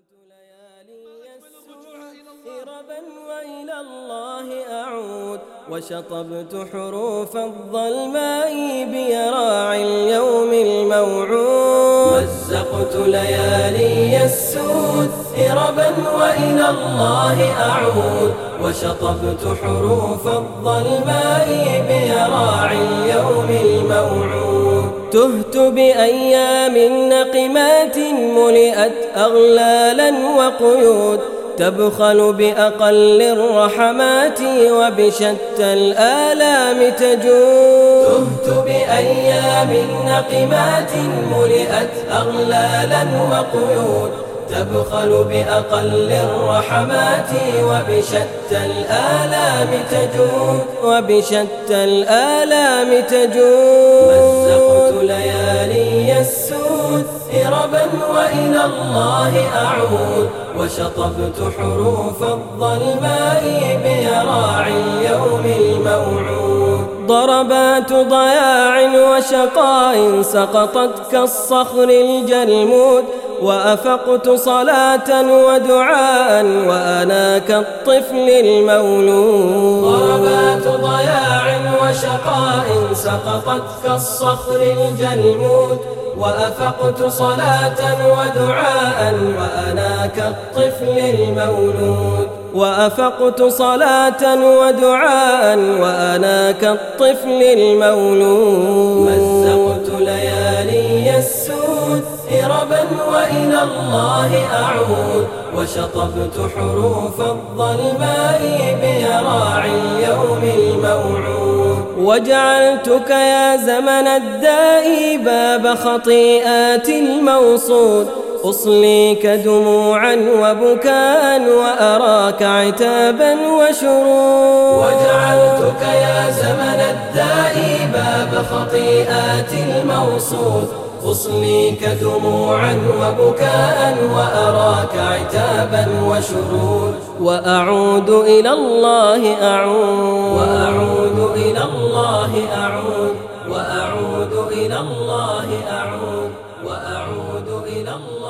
إربا وإلى الله أعود وشطبت حروف الظلماء بيراعي اليوم الموعود مزقت ليالي السود إربا وإلى الله أعود وشطبت حروف الظلماء بيراعي اليوم الموعود تهت بأيام نقمات ملئت أغلالا وقيود تبخل بأقل الرحمات وبشتى الآلام تجود تهت بأيام نقمات ملئت أغلالا وقيود تبخل بأقل الرحمات وبشتى الآلام تجود وبشتى الآلام تجود مزقت ليالي السود إربا وإلى الله أعود وشطبت حروف الظلماء بيراعي اليوم الموعود ضربات ضياع وشقاء سقطت كالصخر الجلمود وأفقت صلاة ودعاء وأنا كالطفل المولود ضربات ضياع وشقاء سقطت كالصخر الجلمود وأفقت صلاة ودعاء وأنا كالطفل المولود وأفقت صلاة ودعاء وأنا كالطفل المولود مزقت ليالي السود إربا وإلى الله أعود وشطبت حروف الظلماء بيراعي اليوم الموعود وجعلتك يا زمن الداء باب خطيئات الموصود أصليك دموعا وبكاء وأراك عتابا وشرود وجعلتك يا زمن الداء باب خطيئات الموصود أصليك دموعا وبكاء وأراك عتابا وشرود وأعود إلى الله أعود وأعود إلى الله أعود وأعود إلى الله أعود وأعود إلى الله